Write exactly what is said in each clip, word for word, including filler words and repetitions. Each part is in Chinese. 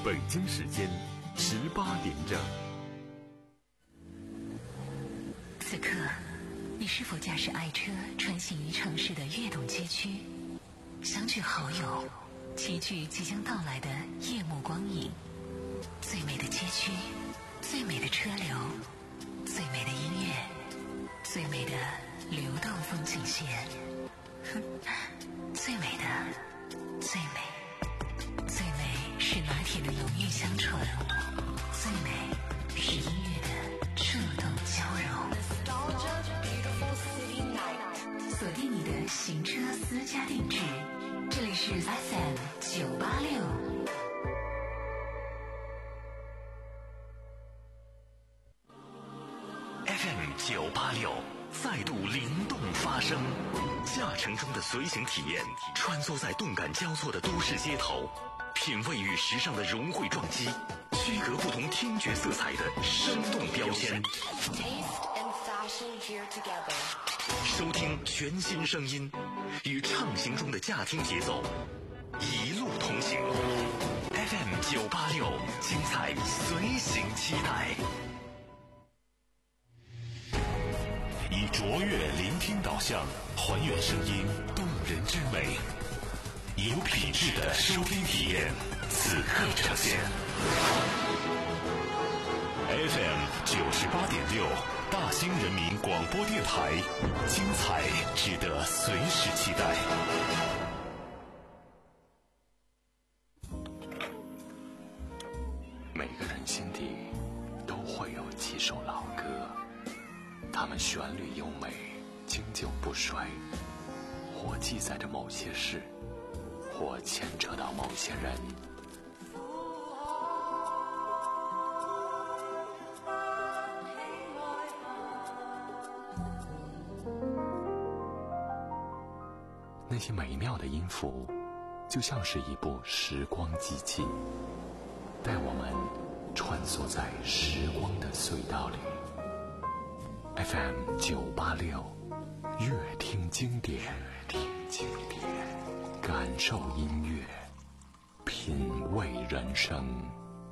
北京时间十八点整。 此刻，你是否驾驶爱车穿行于城市的跃动街区，相聚好友，齐聚即将到来的夜幕光影？最美的街区，最美的车流，最美的音乐，最美的流动风景线，最美的，最美，最美是拿铁的浓郁香醇，最美是音乐的触动交融。锁定你的行车私家定制，这里是 F M 九八六。 F M 九八六再度灵动发声，驾乘中的随行体验，穿梭在动感交错的都市街头，品味与时尚的融汇撞击，区隔不同听觉色彩的生动标签。收听全新声音，与畅行中的驾听节奏，一路同行。F M 九八六，精彩随行期待。以卓越聆听导向，还原声音动人之美，以有品质的收听体验，此刻呈现。F M 九十八点六，大兴人民广播电台，精彩值得随时期待。每个人心底都会有几首老歌，它们旋律优美，经久不衰，或记载着某些事，或牵扯到某些人。那些美妙的音符，就像是一部时光机器，带我们穿梭在时光的隧道里。F M 九八六，乐听经典，乐听经典，感受音乐，品味人生。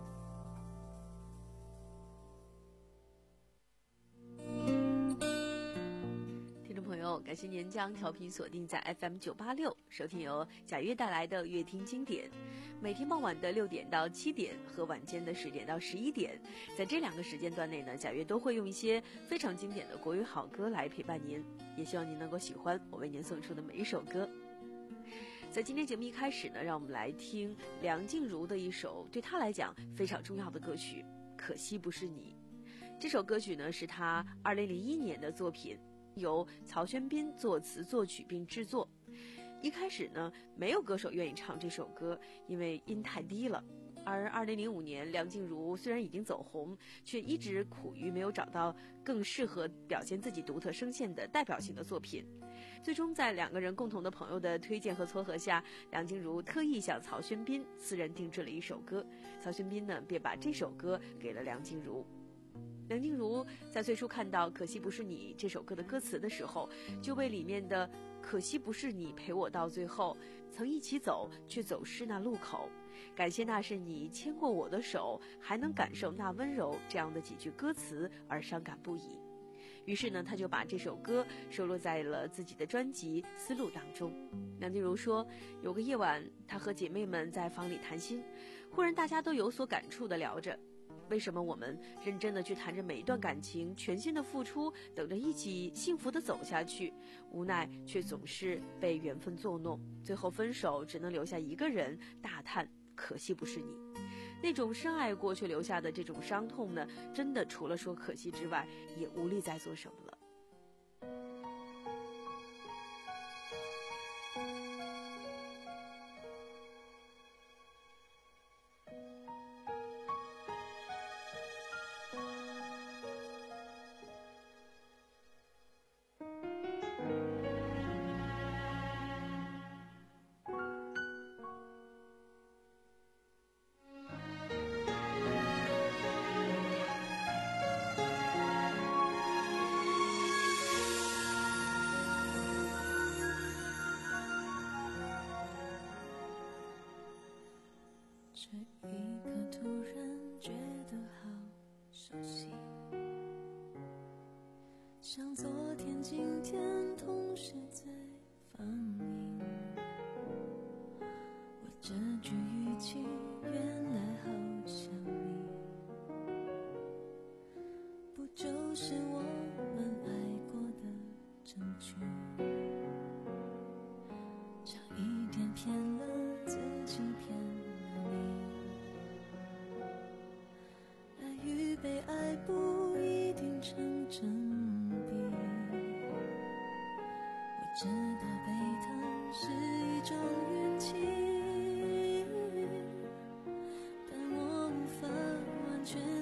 感谢您将调频锁定在 F M 九八六，收听由贾约带来的乐听经典。每天傍晚的六点到七点和晚间的十点到十一点，在这两个时间段内呢，贾约都会用一些非常经典的国语好歌来陪伴您，也希望您能够喜欢我为您送出的每一首歌。在今天节目一开始呢，让我们来听梁静茹的一首对她来讲非常重要的歌曲《可惜不是你》。这首歌曲呢是她二零零一年的作品，由曹轩宾作词作曲并制作。一开始呢，没有歌手愿意唱这首歌，因为音太低了。而二零零五年，梁静茹虽然已经走红，却一直苦于没有找到更适合表现自己独特声线的代表性的作品。最终在两个人共同的朋友的推荐和撮合下，梁静茹特意向曹轩宾私人定制了一首歌，曹轩宾呢便把这首歌给了梁静茹。梁静茹在最初看到《可惜不是你》这首歌的歌词的时候，就为里面的可惜不是你陪我到最后，曾一起走却走失那路口，感谢那是你牵过我的手，还能感受那温柔，这样的几句歌词而伤感不已。于是呢，他就把这首歌收录在了自己的专辑《丝路》当中。梁静茹说，有个夜晚，她和姐妹们在房里谈心，忽然大家都有所感触地聊着，为什么我们认真的去谈着每一段感情，全心的付出，等着一起幸福的走下去，无奈却总是被缘分作弄，最后分手只能留下一个人大叹可惜不是你。那种深爱过却留下的这种伤痛呢，真的除了说可惜之外，也无力再做什么了。 这一个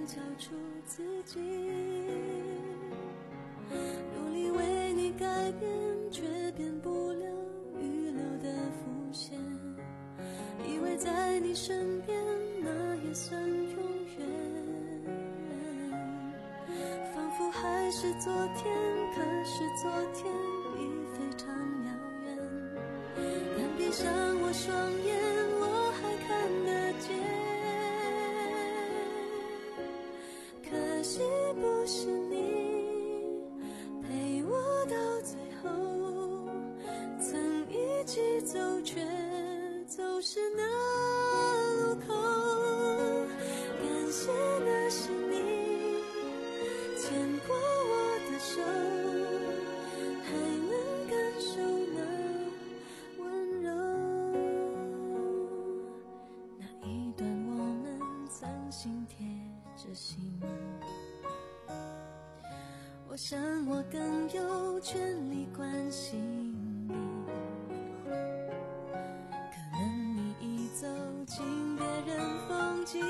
找出自己，努力为你改变，却变不了预留的伏线。以为在你身边，那也算永远。仿佛还是昨天，可是昨天已非常遥远。但闭上我双眼，我还看得见。可惜不是你陪我到最后，曾一起走却走失那路口。感谢那是你牵过我的手，还能感受那温柔。那一段我们曾心贴着心，我想我更有权利关心你。可能你已走进别人风景，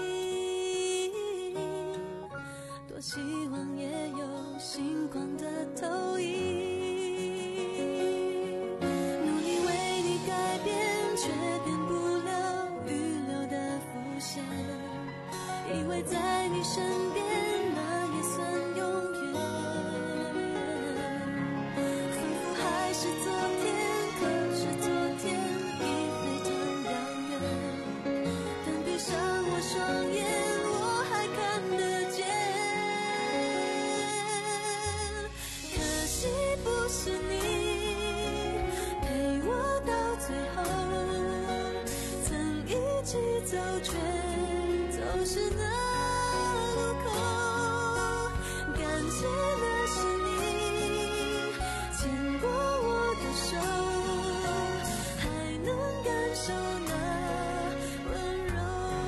多希望也有星光的投影。努力为你改变，却变不了预留的伏线。以为在你身边，那也算永远。仿佛还是昨天，可是昨天已非常遥远。但闭上我双眼，我还看得见。可惜不是你陪我到最后，曾一起走却走失那路口。感谢那是你牵过我的手，还能感受那温柔。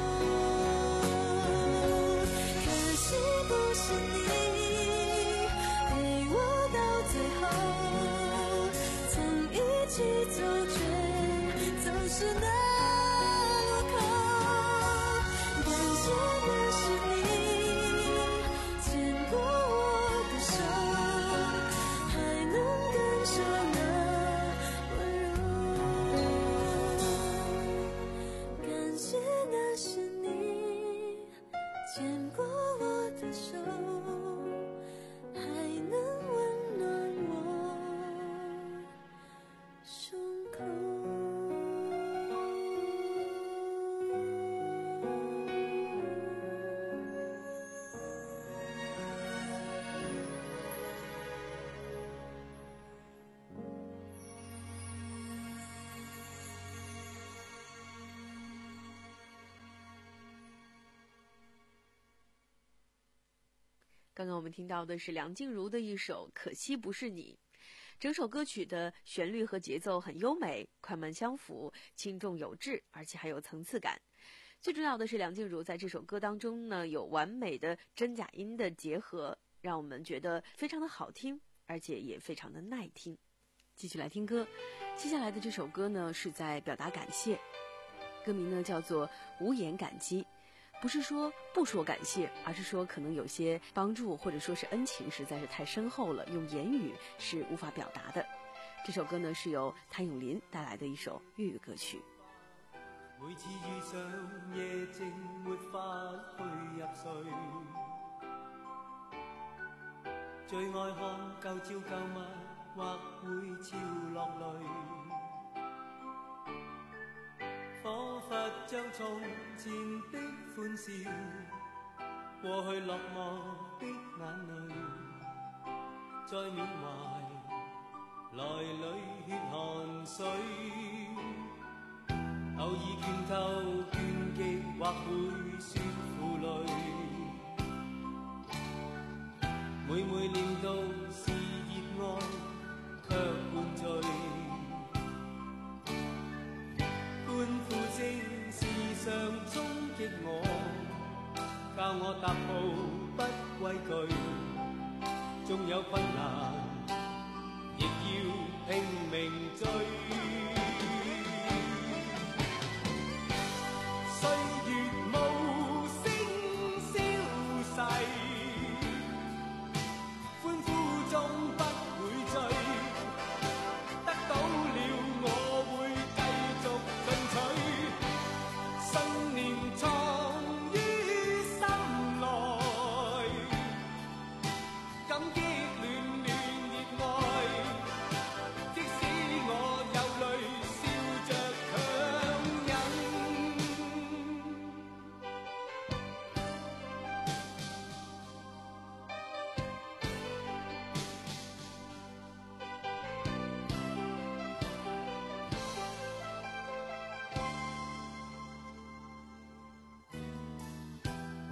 可惜不是你陪我到最后，曾一起走却走失那路口。感谢那是你牵过我的手，还能感受那温柔。感谢那是你牵过我的手，还能温暖我胸口。 刚刚我们听到的是梁静茹的一首《可惜不是你》。整首歌曲的旋律和节奏很优美，快慢相符，轻重有致，而且还有层次感。最重要的是，梁静茹在这首歌当中呢，有完美的真假音的结合，让我们觉得非常的好听，而且也非常的耐听。继续来听歌，接下来的这首歌呢，是在表达感谢，歌名呢叫做《无言感激》。不是说不说感谢，而是说可能有些帮助或者说是恩情实在是太深厚了，用言语是无法表达的。这首歌呢是由谭咏麟带来的一首粤语歌曲。 每次遇上夜靜沒法去入睡，最愛看舊照舊物或會潮落淚，彷彿將從前的歡笑，過去落寞的眼淚，再緬懷來裡血汗水。偶爾拳頭拳擊或會說負累，每每念到是熱愛卻灌醉，歡呼聲時常衝擊我，教我踏步不畏懼，縱有困難亦要拼命追。歲月無聲消散，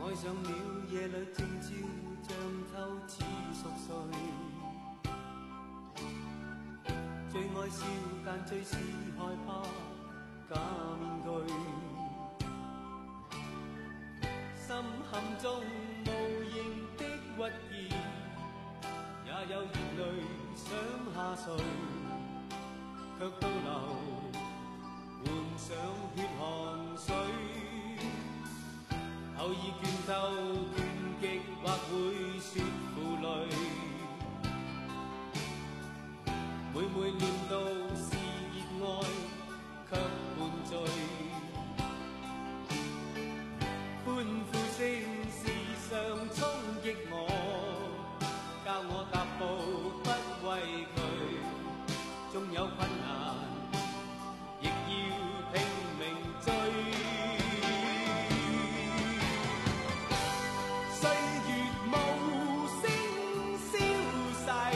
爱上了夜里靜照像透似熟睡，最愛笑但最是害怕假面具，心坎中無形的鬱結，也有熱淚想下垂，卻倒流換上血汗水，偶爾倦透倦極或會說負累，每每念到是熱愛卻伴醉，歡呼聲時常衝擊我，教我踏步不畏懼，縱有困難亦要拼命追。歲月無聲消逝，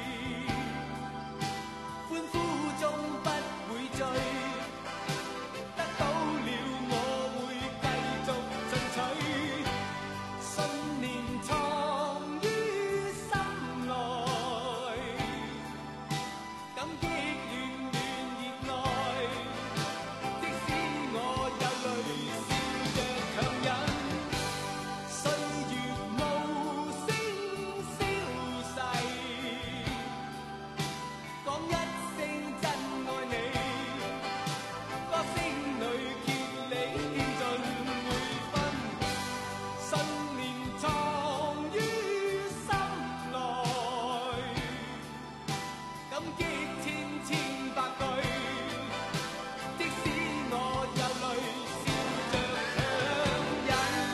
歡呼中不會醉，得到了我會繼續進取，信念藏於心內，感激暖暖熱愛，即使我有淚笑着強忍，歲月無聲消逝，講一聲真愛你，歌聲裏竭力獻盡每分，信念藏於心內，感激千千百句，即使我有淚笑着強忍。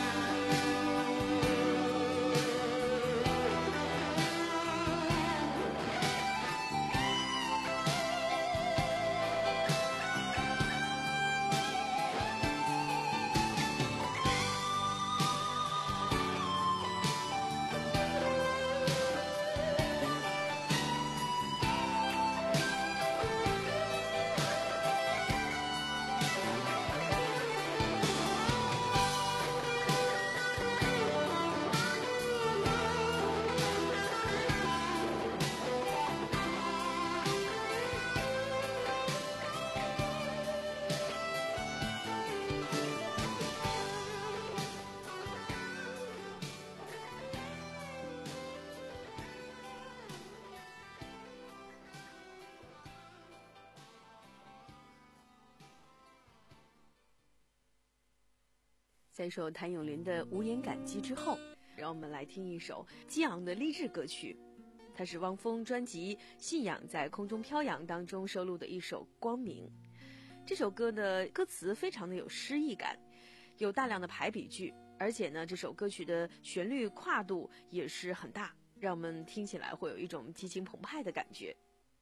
在一首谭咏麟的《无言感激》之后，让我们来听一首激昂的励志歌曲，它是汪峰专辑《信仰在空中飘扬》当中收录的一首《光明》。这首歌的歌词非常的有诗意感，有大量的排比句，而且呢，这首歌曲的旋律跨度也是很大，让我们听起来会有一种激情澎湃的感觉。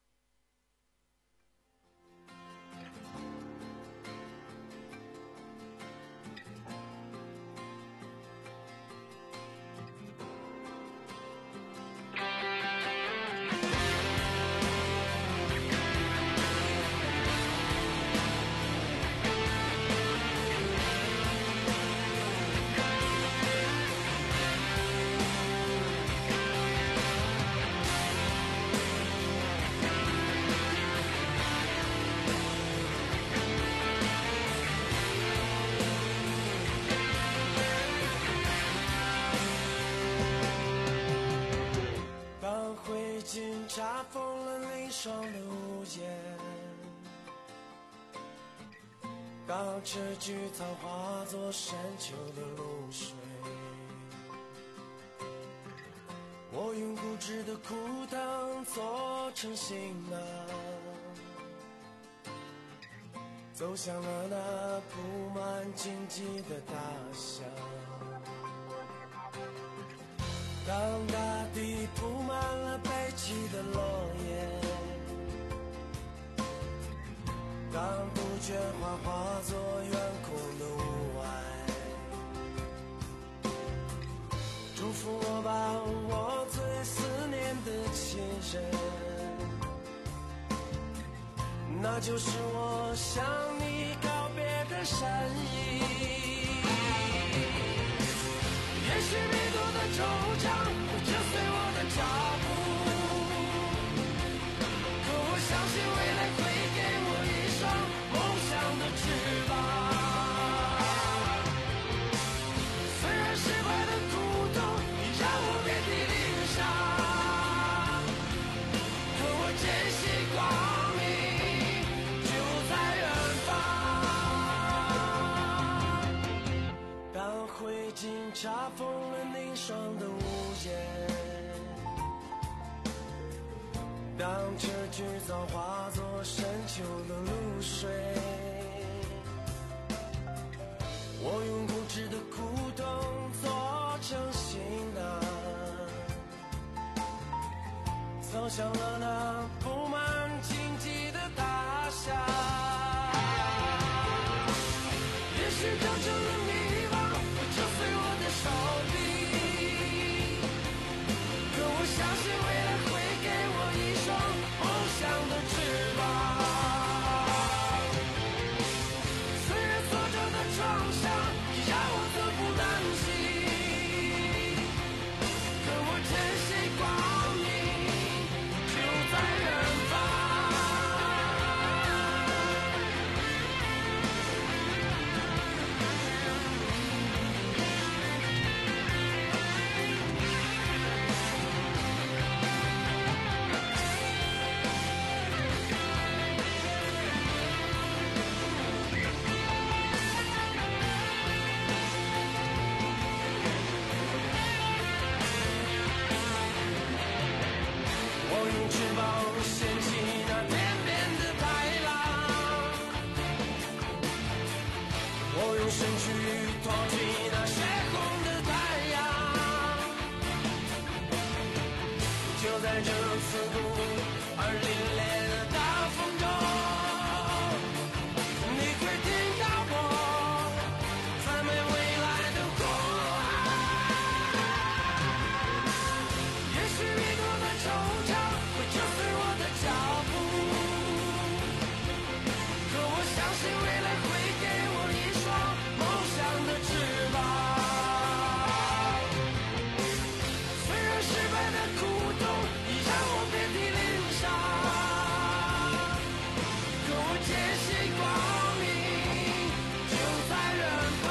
查封了离霜的屋檐，当赤菊草化作深秋的露水，我用固执的枯藤做成行囊，走向了那铺满荆棘的大象。当大地铺满了悲泣的落叶，当杜鹃花化作远空的雾霭，祝福我吧，我最思念的亲人，那就是我向你告别的善意。 查封了凝霜的屋檐，当这剧早化作深秋的露水，我用固执的苦痛做成行囊，走向了那布满荆棘的大厦。也许就成了迷惘，会折碎我的手臂，可我相信未来会给我一双梦想的翅膀。虽然所有的创伤已让我寸步难行，可我坚信光明就在远方。我用翅膀掀起那天边的海浪，我用身躯托起那血红的太阳。就在这刺骨而凛冽的大风中，你会听到我赞美未来的呼喊。也许一朵的惆怅会折碎我的脚步，可我相信未来会给我一双梦想的翅膀。虽然失败的苦痛已让我遍体鳞伤，可我坚信光明就在远方。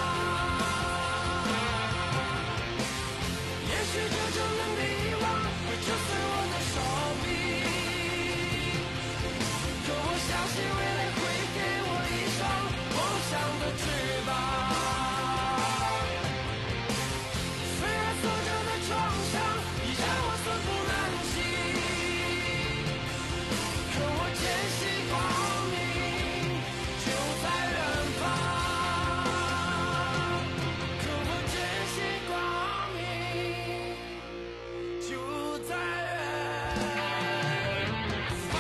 也许这种的迷惘会折碎我的手臂，可我相信未来会给我一双梦想的翅膀。虽然所有的创伤已让我寸步难行，可我坚信光明就在远方。可我坚信光明就在远方。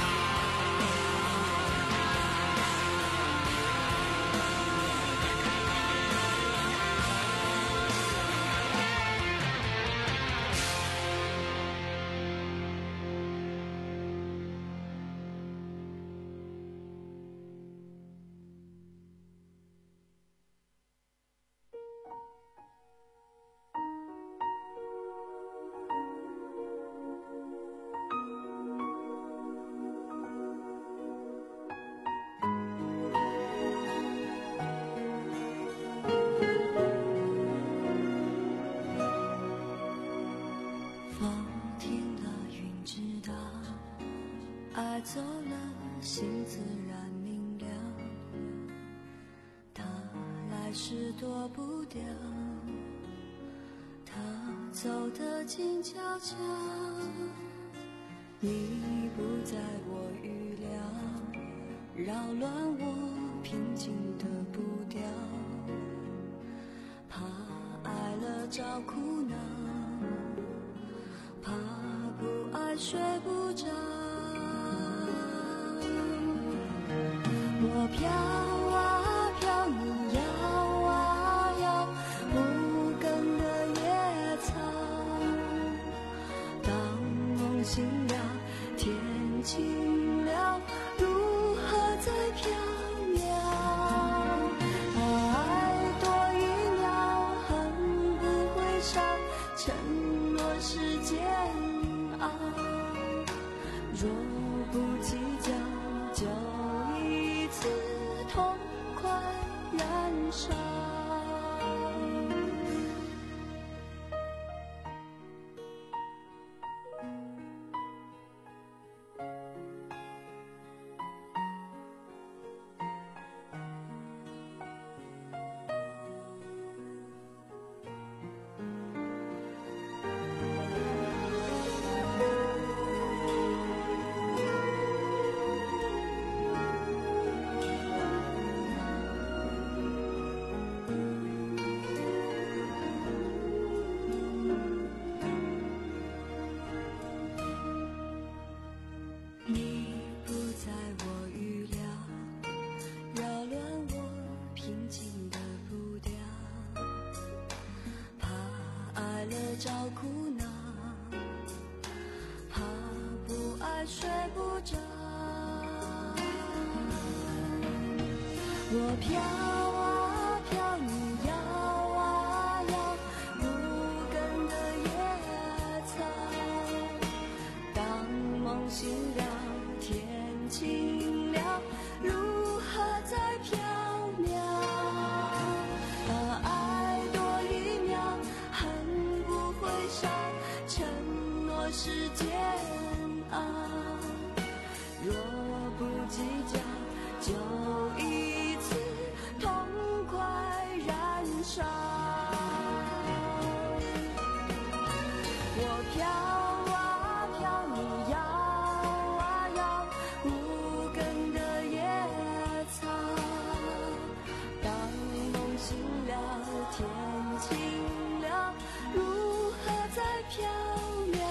风停了，云知道，爱走了，心自然明了。他来时躲不掉，他走得静悄悄。你不在我预料，扰乱我平静的步调。怕爱了找苦恼，怕不爱睡不着。我飘啊飘，你摇啊摇，无根的野草。当梦醒了，天晴了，如何再飘渺？爱多一秒，恨不会少，承诺是煎熬。若不计较，就一次痛快燃烧。 找苦恼，怕不爱睡不着。我飘啊飘，你摇啊摇，无根的野草。当梦醒了，天晴了，如何在飘渺？把爱多一秒，恨不会少，承诺是煎熬。若不计较，就一次痛快燃烧。我飘啊飘，你摇啊摇，无根的野草。当梦醒了，天晴了，如何在飘渺？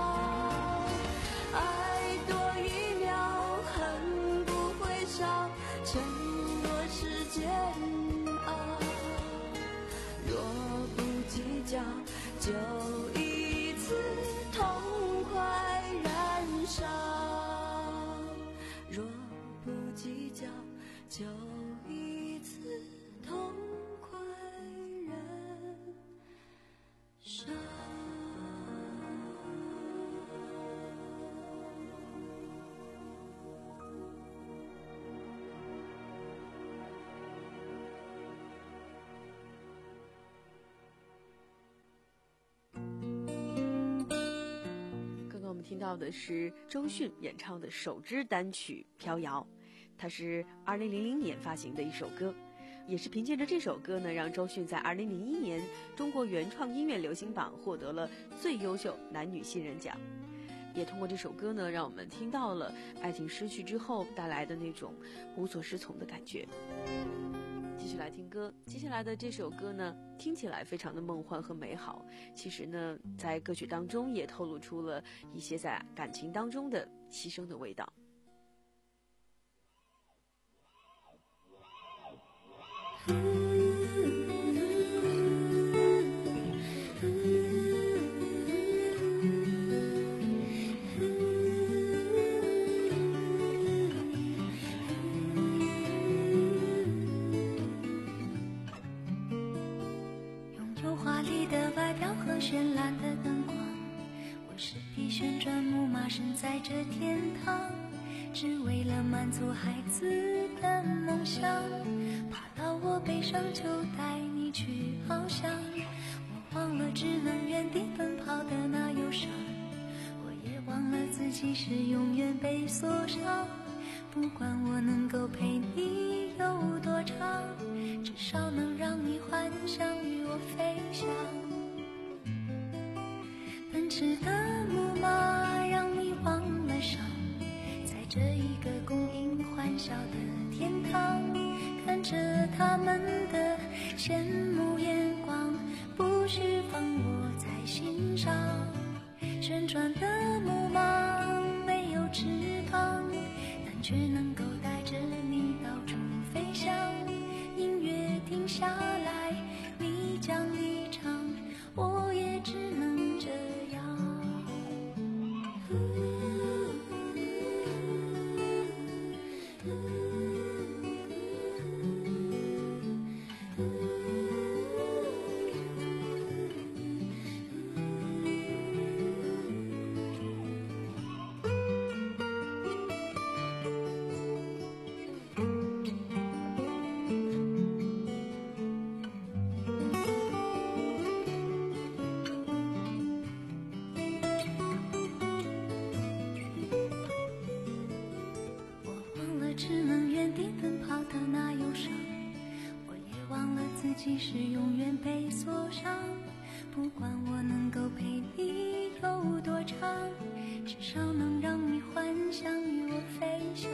爱多一秒，恨不会少，承诺是煎熬。若不计较，就一次痛快燃烧。若不计较，就一次痛快燃烧。 听到的是周迅演唱的首支单曲《飘摇》，它是二零零零年发行的一首歌，也是凭借着这首歌呢，让周迅在二零零一年中国原创音乐流行榜获得了最优秀男女新人奖。也通过这首歌呢，让我们听到了爱情失去之后带来的那种无所适从的感觉。继续来听歌，接下来的这首歌呢，听起来非常的梦幻和美好，其实呢，在歌曲当中也透露出了一些在感情当中的牺牲的味道。 绚烂的灯光，我是匹旋转木马，身在这天堂，只为了满足孩子的梦想。爬到我背上就带你去翱翔，我忘了只能原地奔跑的那忧伤，我也忘了自己是永远被锁上。不管我能够陪你有多长，至少能让你幻想与我飞翔。奔驰的木马让你忘了伤，在这一个供应欢笑的天堂，看着他们的羡慕眼光，不需放我在心上。旋转的木马没有翅膀，但却能够带着你到处飞翔。音乐停下来，你将离场，我也只能这样。即使永远被锁上，不管我能够陪你有多长，至少能让你幻想与我飞翔。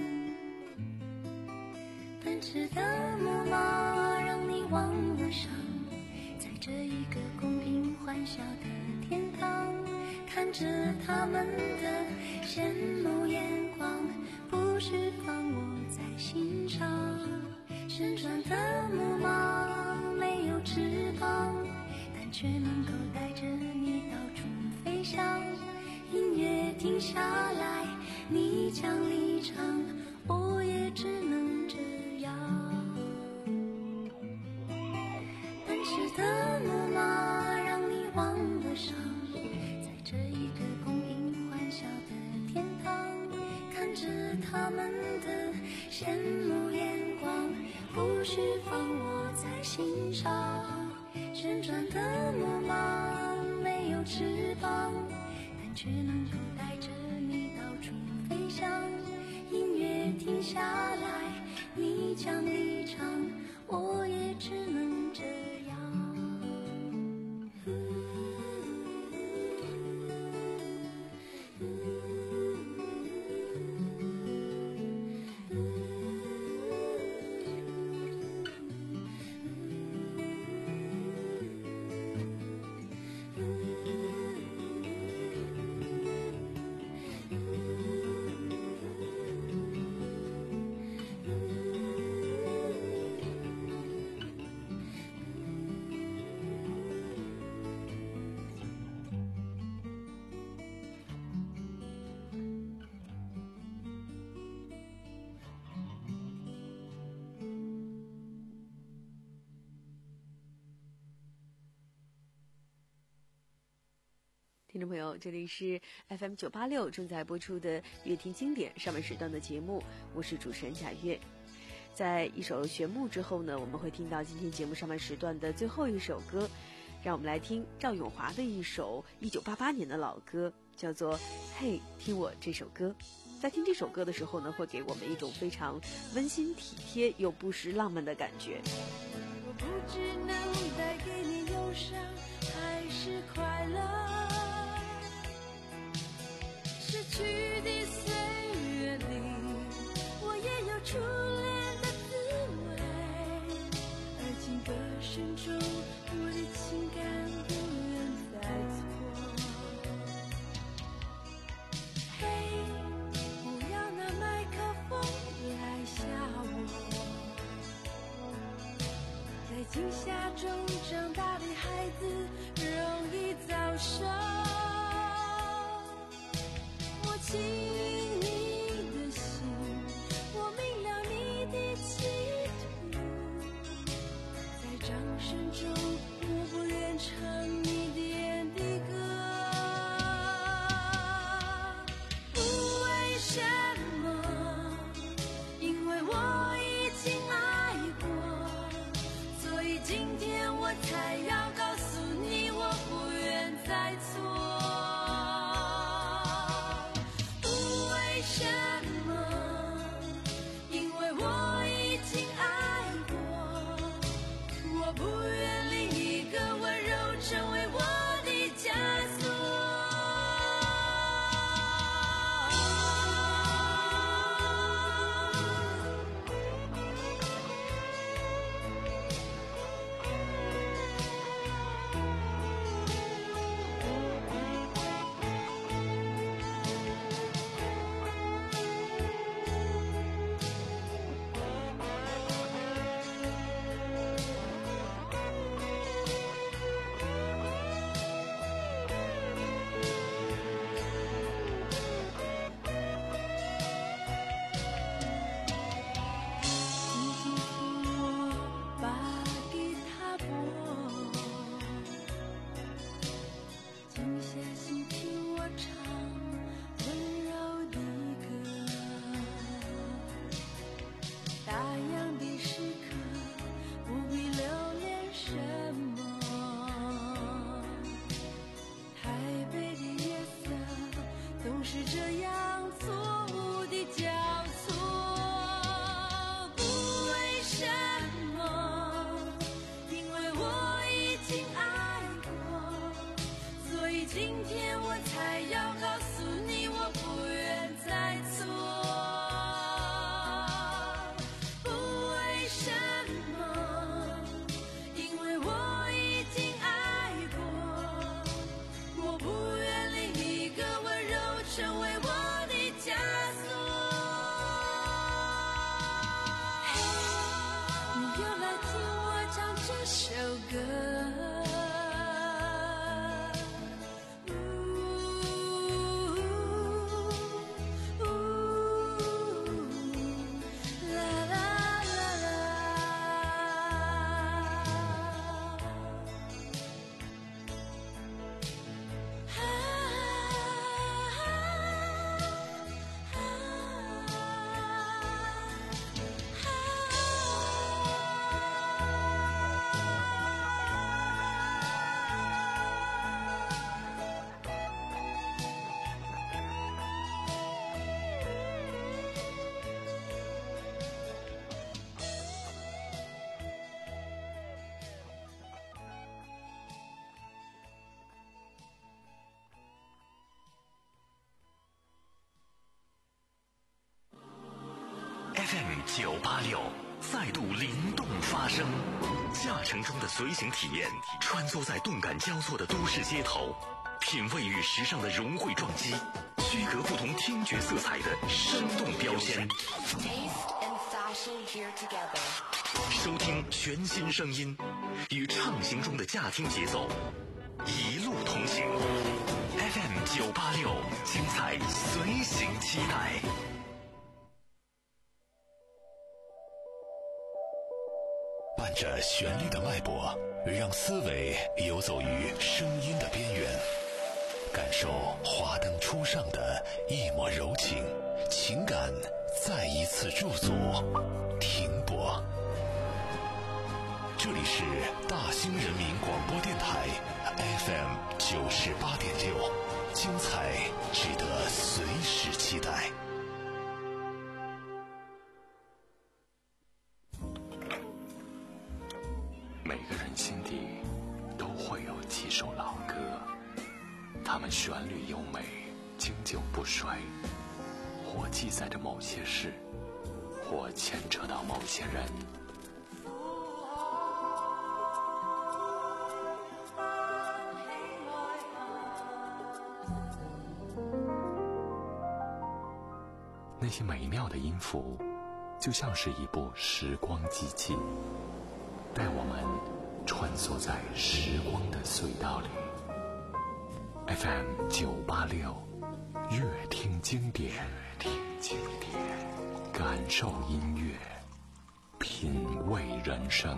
奔驰的木马让你忘了伤，在这一个公平欢笑的天堂，看着他们的羡慕眼光，不需放我在心上。旋转的木马没有翅膀，但却能够带着停下来，你将离场，我也只能这样。但是的木马让你忘了伤，在这一个供应欢笑的天堂，看着他们的羡慕眼光，不需放我在心上。旋转的木马没有翅膀，但却能够带着你到处飞翔。音乐停下来，你将离场，我也只能这样。 听众朋友，这里是 F M 九八六正在播出的乐听经典上半时段的节目，我是主持人贾月。在一首旋木之后呢，我们会听到今天节目上半时段的最后一首歌，让我们来听赵咏华的一首一九八八年的老歌，叫做《嘿，听我这首歌》。在听这首歌的时候呢，会给我们一种非常温馨体贴又不失浪漫的感觉。 我不知能带给你忧伤还是快乐，逝去的岁月里，我也有初恋的滋味，而今歌声中，我的情感不愿再错。嘿，不要拿麦克风来吓我，在惊吓中长大的孩子容易早熟。我亲你的心，我明了你的企图，在掌声中我不愿唱你点的歌。不为什么，因为我已经爱过，所以今天我才要告诉你 F M 九八六再度灵动发声，驾乘中的随行体验，穿梭在动感交错的都市街头，品味与时尚的融汇撞击，区隔不同听觉色彩的生动标签。收听全新声音，与畅行中的驾听节奏，一路同行。F M 九八六，精彩随行期待。伴着旋律的脉搏，让思维游走于声音的边缘，感受华灯初上的一抹柔情，情感再一次驻足停泊。这里是大兴人民广播电台 F M 九十八点六，精彩值得随时期待。每个人心底都会有几首老歌，它们旋律优美，经久不衰，或记载着某些事，或牵扯到某些人。那些美妙的音符，就像是一部时光机器，带我们穿梭在时光的隧道里。F M 九八六，乐听经典，乐听经典，感受音乐，品味人生。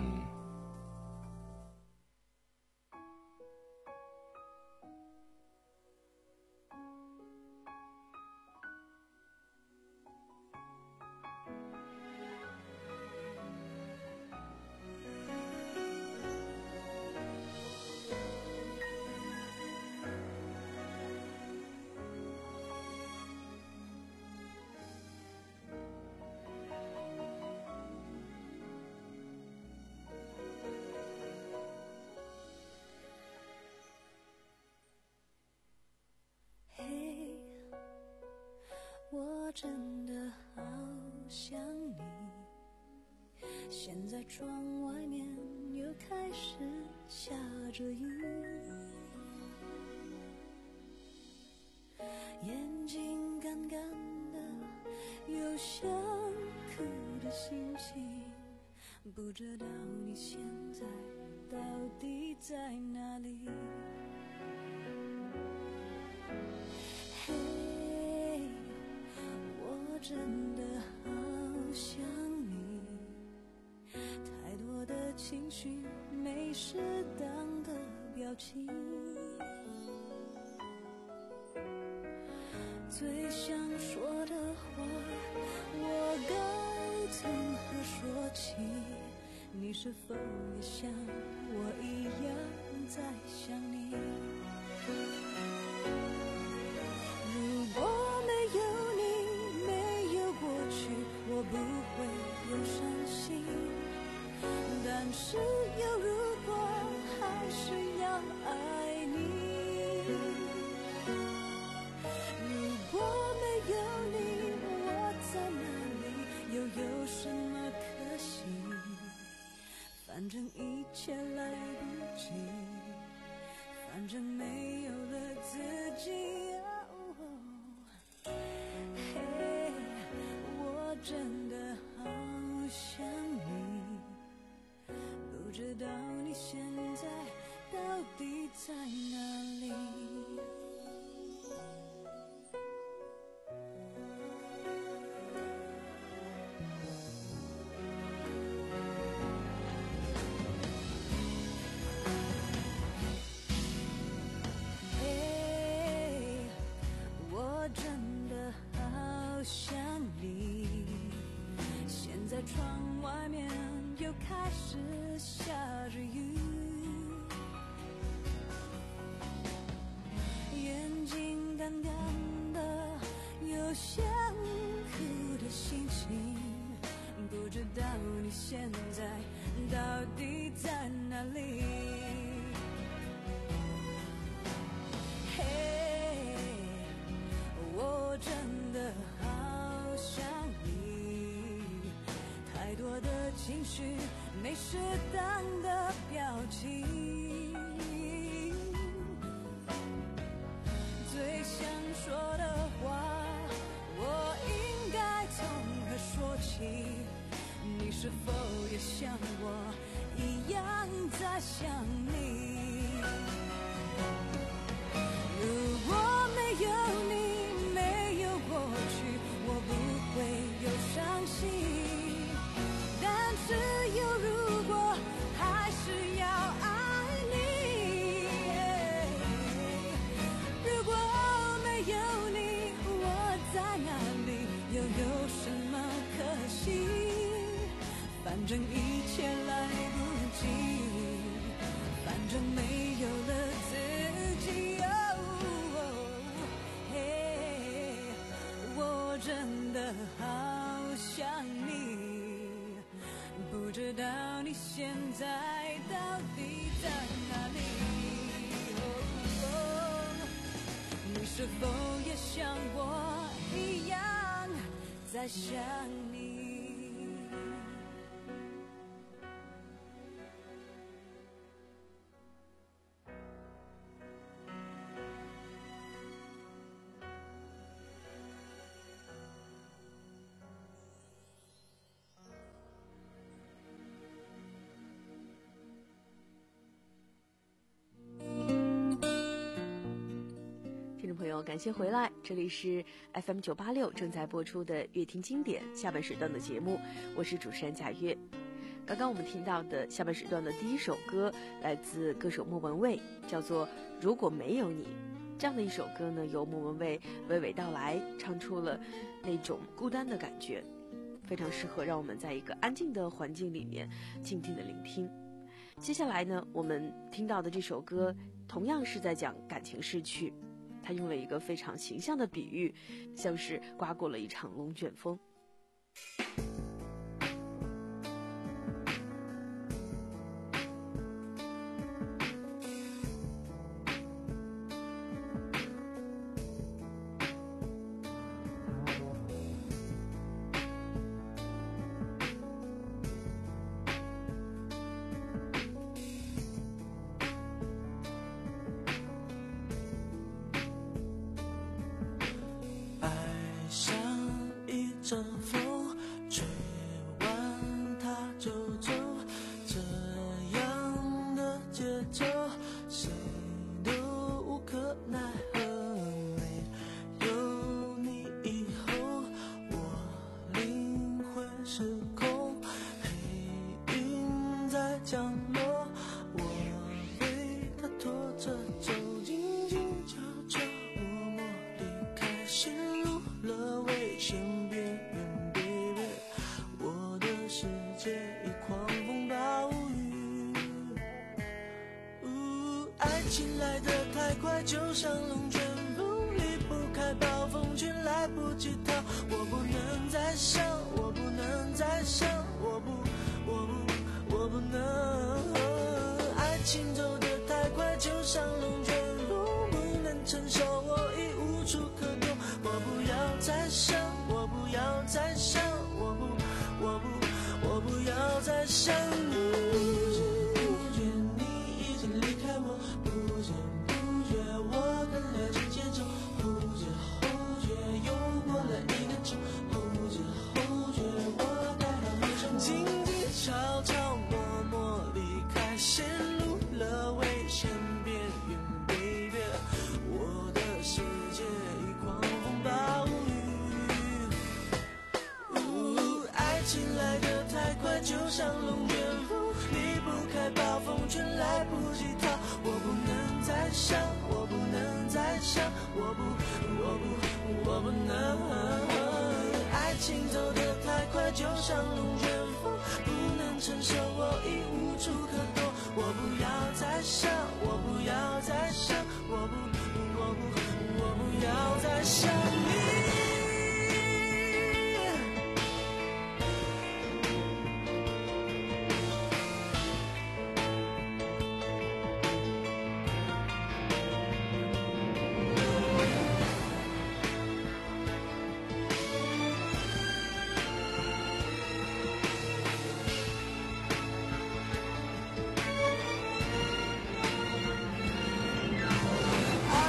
我真的好想你，现在窗外面又开始下着雨，眼睛干干的，有想哭的心情，不知道你现在到底在哪里。真的好想你，太多的情绪没适当的表情，最想说的话我该从何说起，你是否也像我一样在想你？如果没有我不会有伤心，但是有如果还是要爱你。如果没有你，我在哪里，又有什么可惜？反正一切来不及，反正没有了自己。真的好想你，不知道你现在到底在哪里。嘿，我真的好想你，现在窗外面又开始下着雨， 情绪，没适当的表情。最想说的话，我应该从何说起？你是否也像我一样在想你？如果没有你，没有过去，我不会有伤心。但是有如果，还是要爱你。如果没有你，我在哪里，又有什么可惜？反正一切来不及，反正没有了自己。我真的好想你，不知道你现在到底在哪里？你是否也像我一样在想你？ 朋友，感谢回来，这里是 F M 九八六正在播出的乐听经典下半时段的节目，我是主持人贾月。刚刚我们听到的下半时段的第一首歌来自歌手莫文蔚，叫做《如果没有你》。这样的一首歌呢，由莫文蔚娓娓道来，唱出了那种孤单的感觉，非常适合让我们在一个安静的环境里面静静的聆听。接下来呢，我们听到的这首歌同样是在讲感情逝去，他用了一个非常形象的比喻，像是刮过了一场龙卷风。 阵风吹完它就走，这样的节奏谁都无可奈何。没有你以后，我灵魂失控，黑云在降落，我被它拖着走，静静悄悄默默离开，陷入了危险边缘。一狂风暴雨，呜，爱情来得太快，就像龙卷风，离不开暴风圈，来不及逃。我不能再想，我不能再想，我不，我不，我不能。爱情走得太快，就像龙卷风，不能承受，我已无处可躲。我不要再想，我不要再想，我不，我不。我不要再想你，不知不觉你已经离开我，不知不觉我跟了这节奏，不知不觉又过了一个钟，不知不觉我该到路上，静静悄悄默默离开，陷入了危险边缘 ，baby， 我的世界已狂风暴雨，呜，爱情来的太快，就像龙卷风，离不开暴风圈，来不及逃。我不能再想，我不能再想，我不，我不，我不能。爱情走得太快，就像龙卷风，不能承受，我已无处可躲。我不要再想，我不要再想，我不，我不，我不要再想你。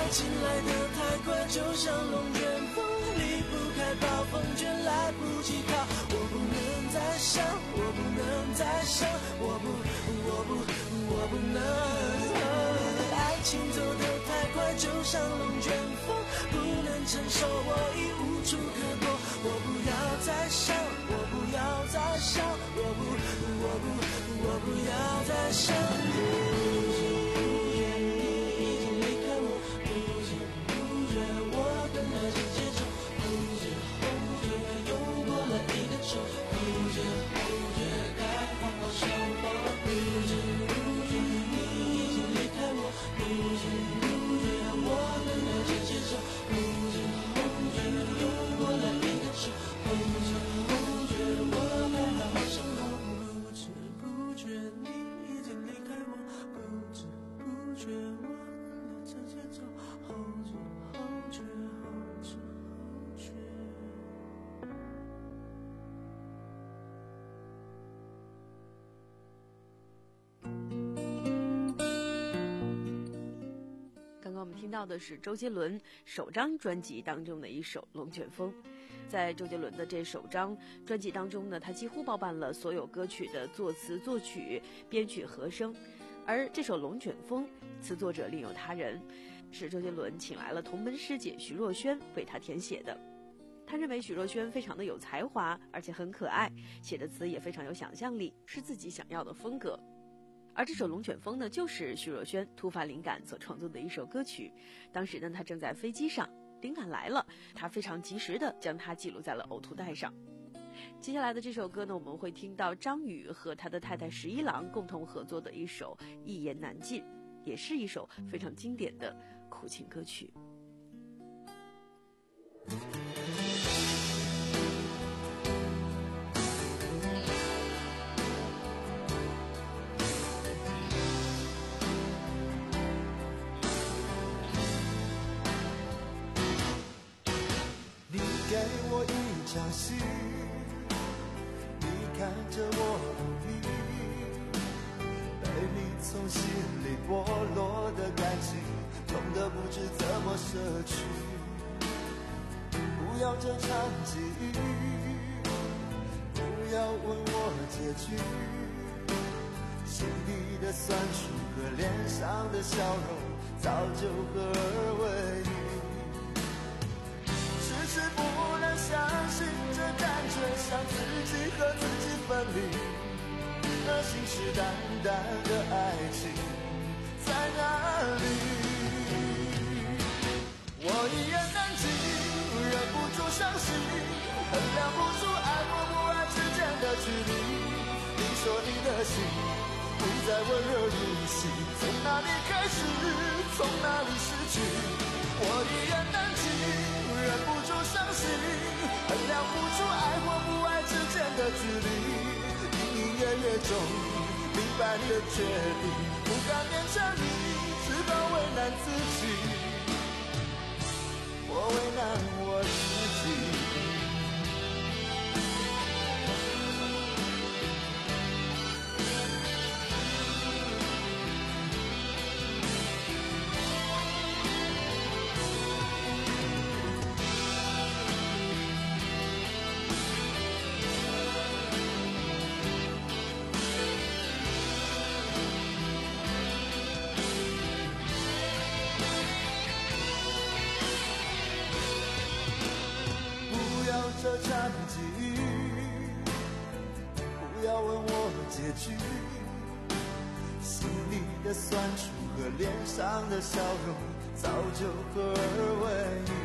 爱情来得太快，就像龙卷风，离不开暴风圈，来不及逃。我不能再想，我不能再想，我不，我不，我不能。爱情走得太快，就像龙卷风，不能承受，我已无处可躲。我不要再想，我不要再想，我不，我不，我不要再想你。 听到的是周杰伦首张专辑当中的一首《龙卷风》。在周杰伦的这首张专辑当中呢，他几乎包办了所有歌曲的作词、作曲、编曲、和声。而这首《龙卷风》词作者另有他人，是周杰伦请来了同门师姐徐若瑄为他填写的。他认为许若瑄非常的有才华，而且很可爱，写的词也非常有想象力，是自己想要的风格。而这首《龙卷风》呢，就是徐若瑄突发灵感所创作的一首歌曲。当时呢，她正在飞机上，灵感来了，她非常及时的将它记录在了呕吐带上。接下来的这首歌呢，我们会听到张宇和他的太太十一郎共同合作的一首《一言难尽》，也是一首非常经典的苦情歌曲。 给我一场戏，你看着我努力，被你从心里剥落的感情，痛得不知怎么舍去。不要这场际遇，不要问我结局，心里的酸楚和脸上的笑容，早就合二为一。是不能相信这感觉像自己和自己分离，那信誓旦旦的爱情在哪里？我一言难尽，忍不住伤心，衡量不出爱或不爱之间的距离。你说你的心不再温热如昔，从哪里开始，从哪里失去？我一言难尽，忍不住伤心，衡量不出爱或不爱之间的距离。隐隐约约中明白你的决定，不敢勉强你，只好为难自己，我为难我自己。这场际遇，不要问我结局，心里的酸楚和脸上的笑容早就合二为一。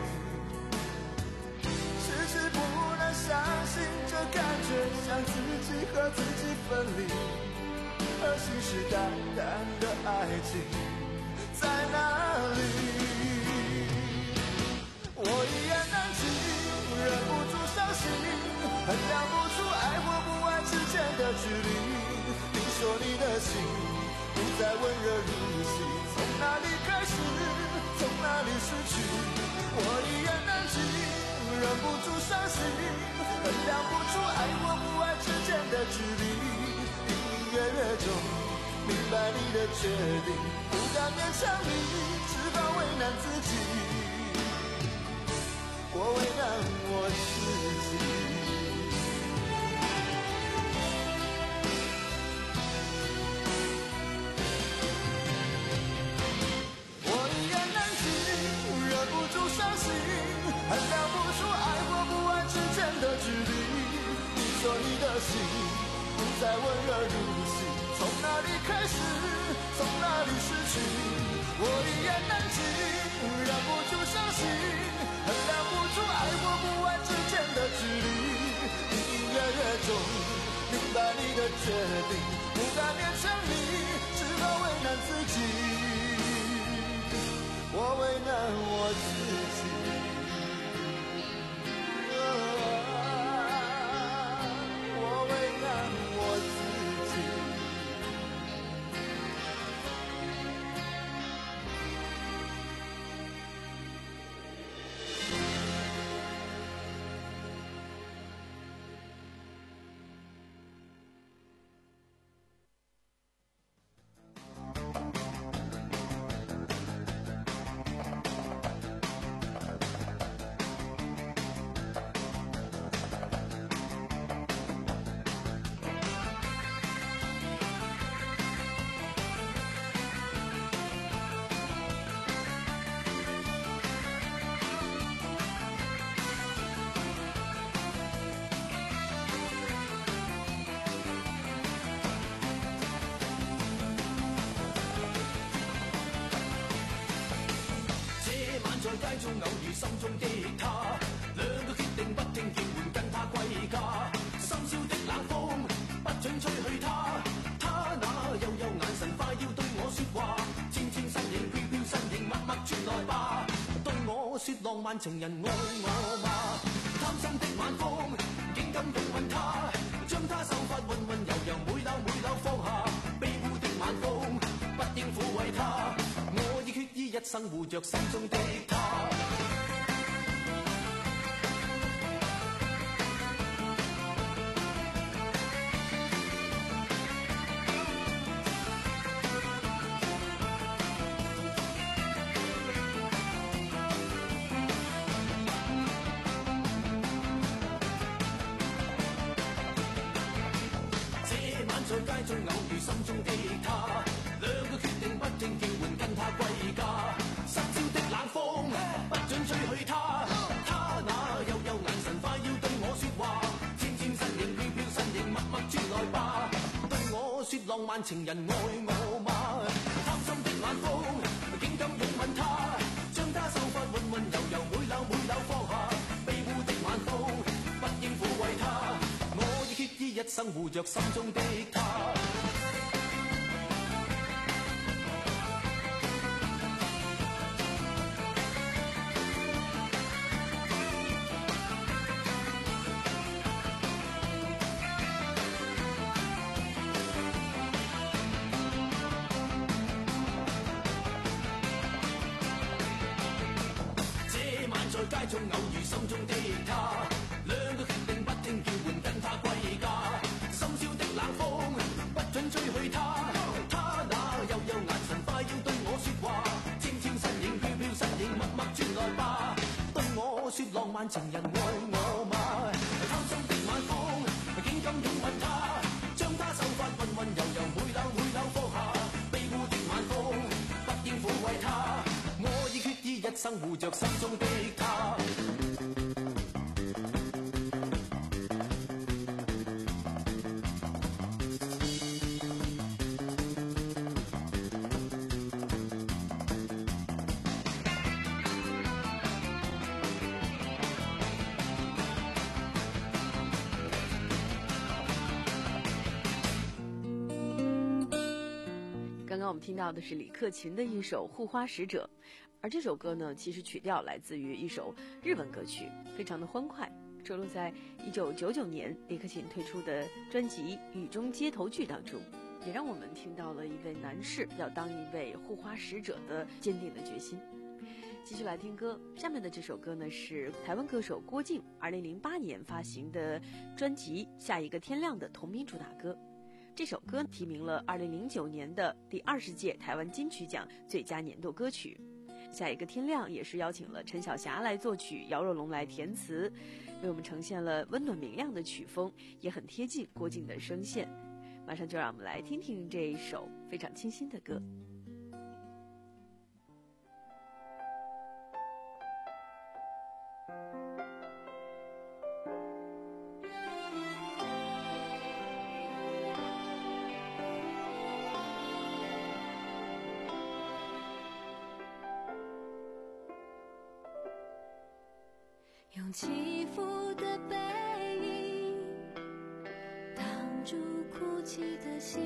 迟迟不能相信这感觉像自己和自己分离，而信誓旦旦的爱情在哪里？我一言难尽，忍不住伤心，衡量不出爱或不爱之间的距离。你说你的心不再温热如昔，从哪里开始，从哪里失去？我一言难尽，忍不住伤心，衡量不出爱或不爱之间的距离。隐隐约约中明白你的决定，不敢勉强你，只好为难自己， 心，不再温热如昔。从哪里开始，从哪里失去，我一言难尽，忍不住伤心，衡量不出爱或不爱之间的距离。隐隐约约中明白你的决定，不敢勉强你，只好为难自己，我为难我自己。 街中偶遇心中的他，兩個決定不聽叫喚跟他歸家。深宵的冷風不准吹去他，他那幽幽眼神快要對我說話，纖纖身影飄飄身影默默傳來吧，對我說浪漫情人愛我嗎？貪心的晚風竟敢擁吻他，將他秀髮溫溫柔柔每縷每縷放下，卑污的晚風不應撫慰他，我已決意一生護着心中的他。在街中偶遇心中的他，兩個決定不聽叫喚跟他歸家。深宵的冷風不准吹去他，他那幽幽眼神快要對我說話，纖纖身影飄飄身影默默轉來吧，對我說浪漫情人愛我嗎？貪心的晚風竟敢擁吻他，將他秀髮溫溫柔柔每縷每縷放下，卑污的晚風不應撫慰他，我已決意一生護着心中的他。街中偶遇心中的他，兩個決定不聽叫喚跟他歸家。深宵的冷風不准吹去他，他那幽幽眼神快要對我說話，纖纖身影飄飄身影默默轉來吧，對我說浪漫情人愛我嗎？貪心的晚風竟敢擁吻他，將他秀髮溫溫柔柔每縷每縷放下，卑污的晚風不應撫慰他，我已決意一生護着心中的他。 刚刚我们听到的是李克勤的一首《护花使者》，而这首歌呢，其实曲调来自于一首日文歌曲，非常的欢快，收录在一九九九年李克勤推出的专辑《雨中街头剧》当中，也让我们听到了一位男士要当一位护花使者的坚定的决心。继续来听歌，下面的这首歌呢是台湾歌手郭靖二零零八年发行的专辑《下一个天亮》的同名主打歌。这首歌提名了二零零九年的第二十届台湾金曲奖最佳年度歌曲。下一个天亮也是邀请了陈小霞来作曲，姚若龙来填词，为我们呈现了温暖明亮的曲风，也很贴近郭靖的声线。马上就让我们来听听这一首非常清新的歌。 用起伏的背影挡住哭泣的心，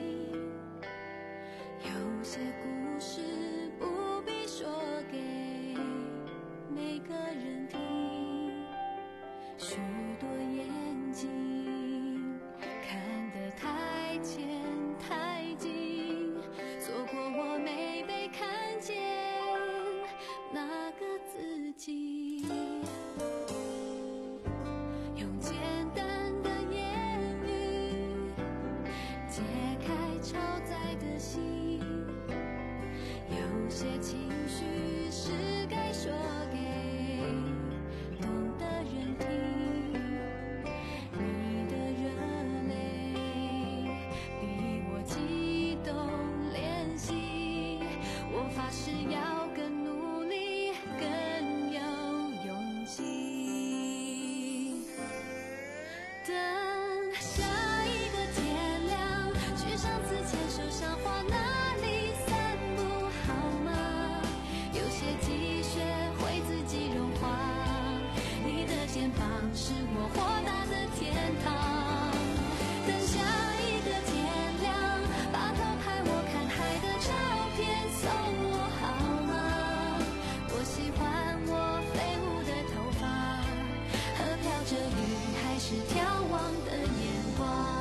有些故事不必说给每个人听，许多眼睛看得太浅太近，错过我没被看见那个自己。用简单的言语解开超载的心，有些情绪是该说给懂的人听，你的热泪比我激动练习，我发誓要更努力更有勇气。等下一个天亮，去上次牵手赏花那里散步好吗？有些积雪会自己融化，你的肩膀是我豁达的天堂。等下一个天亮，把头拍我看海的照片送我好吗？我喜欢我飞舞的头发和飘着雨还是眺望的眼光。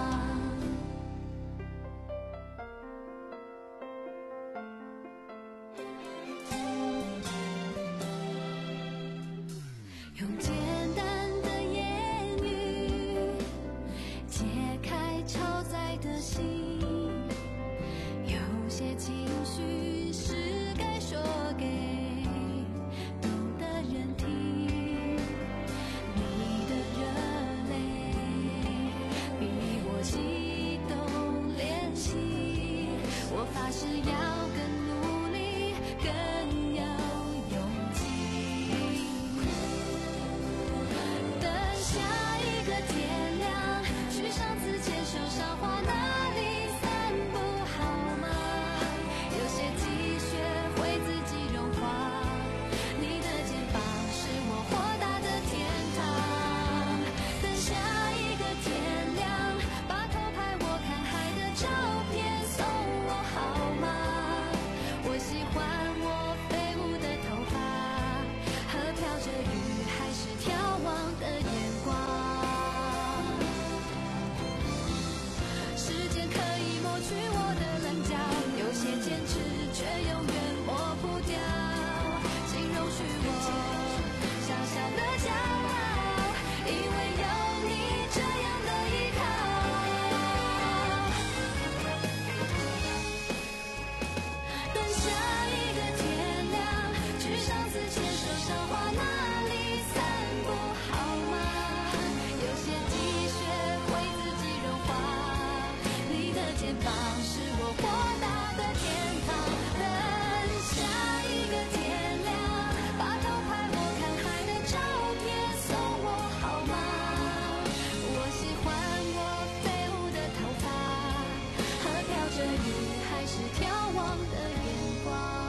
用简单的言语解开超载的心，有些情绪是该说给懂的人听，你的热泪比我激动练习，我发誓要更努力更有勇气。等下一个天亮，去上次牵手赏花那里散步好吗？有些积雪会自己融化，你的肩膀是我豁达的天堂。等下一个天亮，把头拍我看海的照片送我好吗？我喜欢我飞舞的头发和飘着雨还是眺望的眼光。时间可以抹去我的棱角，有些坚持却永远抹不掉，请容许我小小的骄傲，因为有你这样的依靠。等下一个天亮，去上次牵手赏花那里散步好吗？有些积雪会自己融化，你的肩膀是我豁达的天堂。等下一个天亮，把头拍我看海的照片送我好吗？我喜欢我飞舞的头发和飘着雨还是眺望的眼光。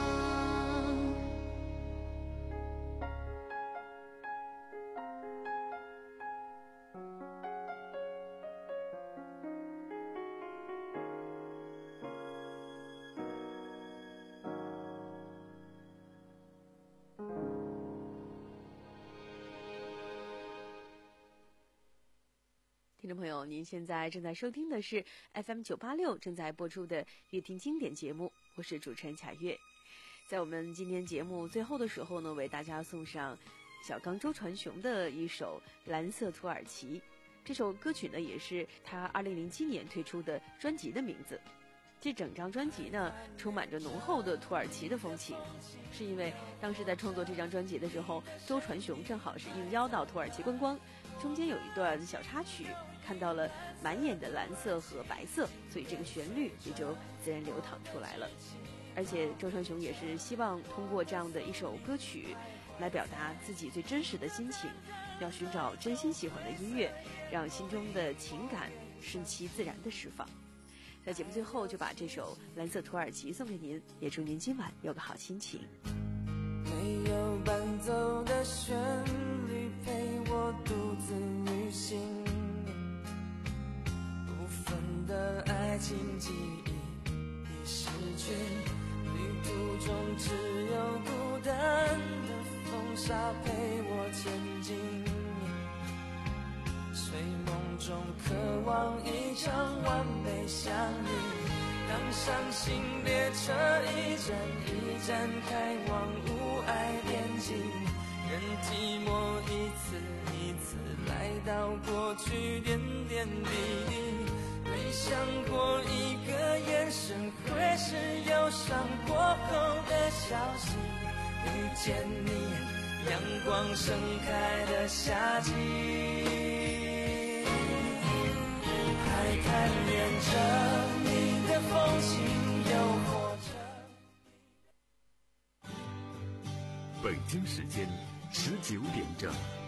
听众朋友，您现在正在收听的是 F M 九八六正在播出的乐听经典节目，我是主持人贾月。在我们今天节目最后的时候呢，为大家送上小刚周传雄的一首《蓝色土耳其》。这首歌曲呢，也是他二零零七年推出的专辑的名字。这整张专辑呢，充满着浓厚的土耳其的风情，是因为当时在创作这张专辑的时候，周传雄正好是应邀到土耳其观光，中间有一段小插曲，看到了满眼的蓝色和白色，所以这个旋律也就自然流淌出来了。而且周传雄也是希望通过这样的一首歌曲来表达自己最真实的心情，要寻找真心喜欢的音乐，让心中的情感顺其自然的释放。在节目最后就把这首《蓝色土耳其》送给您，也祝您今晚有个好心情。 没有伴奏的旋律陪沙陪我前进，睡梦中渴望一场完美相遇。当伤心列车一站一站开往无爱边境，任寂寞一次一次来到过去点点滴滴。没想过一个眼神会是忧伤过后的消息，遇见你阳光盛开的夏季，还贪恋着你的风情，诱惑着。 北京时间十九点整。